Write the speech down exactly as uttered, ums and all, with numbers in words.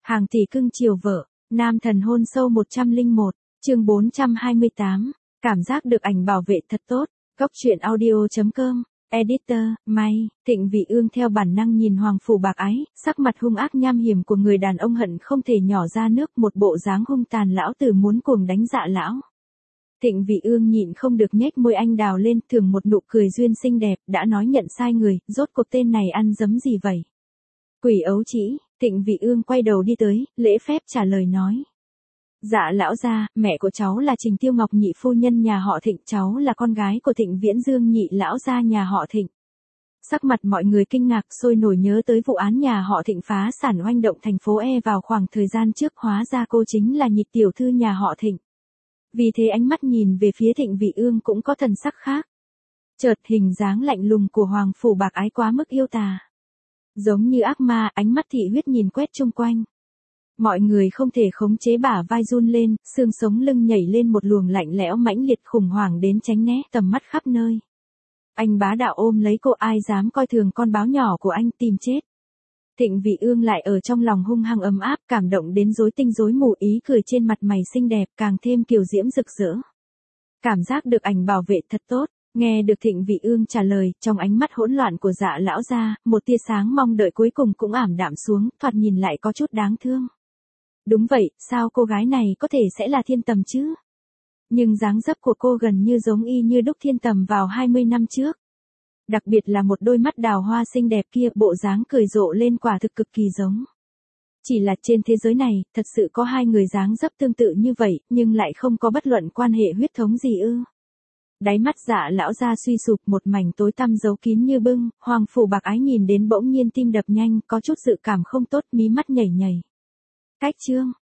Hàng tỷ cưng chiều vợ, nam thần hôn sâu một trăm lẻ một, chương bốn trăm hai mươi tám, cảm giác được ảnh bảo vệ thật tốt, góc truyện audio chấm com, editor, May, Thịnh Vị Ương theo bản năng nhìn Hoàng Phủ Bạc Ái, sắc mặt hung ác nham hiểm của người đàn ông hận không thể nhỏ ra nước, một bộ dáng hung tàn lão tử muốn cuồng đánh dạ lão. Thịnh Vị Ương nhịn không được nhếch môi anh đào lên, thường một nụ cười duyên xinh đẹp, đã nói nhận sai người, rốt cuộc tên này ăn dấm gì vậy? Quỷ ấu trĩ. Thịnh Vị Ương quay đầu đi tới, lễ phép trả lời nói. Dạ lão gia, mẹ của cháu là Trình Tiêu Ngọc nhị phu nhân nhà họ Thịnh, cháu là con gái của Thịnh Viễn Dương nhị lão gia nhà họ Thịnh. Sắc mặt mọi người kinh ngạc sôi nổi nhớ tới vụ án nhà họ Thịnh phá sản oanh động thành phố E vào khoảng thời gian trước, hóa ra cô chính là nhị tiểu thư nhà họ Thịnh. Vì thế ánh mắt nhìn về phía Thịnh Vị Ương cũng có thần sắc khác. Chợt hình dáng lạnh lùng của Hoàng Phủ Bạc Ái quá mức yêu tà. Giống như ác ma, ánh mắt thị huyết nhìn quét chung quanh. Mọi người không thể khống chế bả vai run lên, xương sống lưng nhảy lên một luồng lạnh lẽo mãnh liệt, khủng hoảng đến tránh né, tầm mắt khắp nơi. Anh bá đạo ôm lấy cô, ai dám coi thường con báo nhỏ của anh, tìm chết. Thịnh Vị Ương lại ở trong lòng hung hăng ấm áp, cảm động đến rối tinh rối mù, ý cười trên mặt mày xinh đẹp càng thêm kiều diễm rực rỡ. Cảm giác được ảnh bảo vệ thật tốt. Nghe được Thịnh Vị Ương trả lời, trong ánh mắt hỗn loạn của dạ lão gia, một tia sáng mong đợi cuối cùng cũng ảm đạm xuống, thoạt nhìn lại có chút đáng thương. Đúng vậy, sao cô gái này có thể sẽ là Thiên Tầm chứ? Nhưng dáng dấp của cô gần như giống y như đúc Thiên Tầm vào hai mươi năm trước. Đặc biệt là một đôi mắt đào hoa xinh đẹp kia, bộ dáng cười rộ lên quả thực cực kỳ giống. Chỉ là trên thế giới này, thật sự có hai người dáng dấp tương tự như vậy, nhưng lại không có bất luận quan hệ huyết thống gì ư? Đáy mắt dạ lão ra suy sụp, một mảnh tối tăm giấu kín như bưng, Hoàng Phủ Bạc Ái nhìn đến bỗng nhiên tim đập nhanh, có chút dự cảm không tốt, mí mắt nhảy nhảy. Cách chương,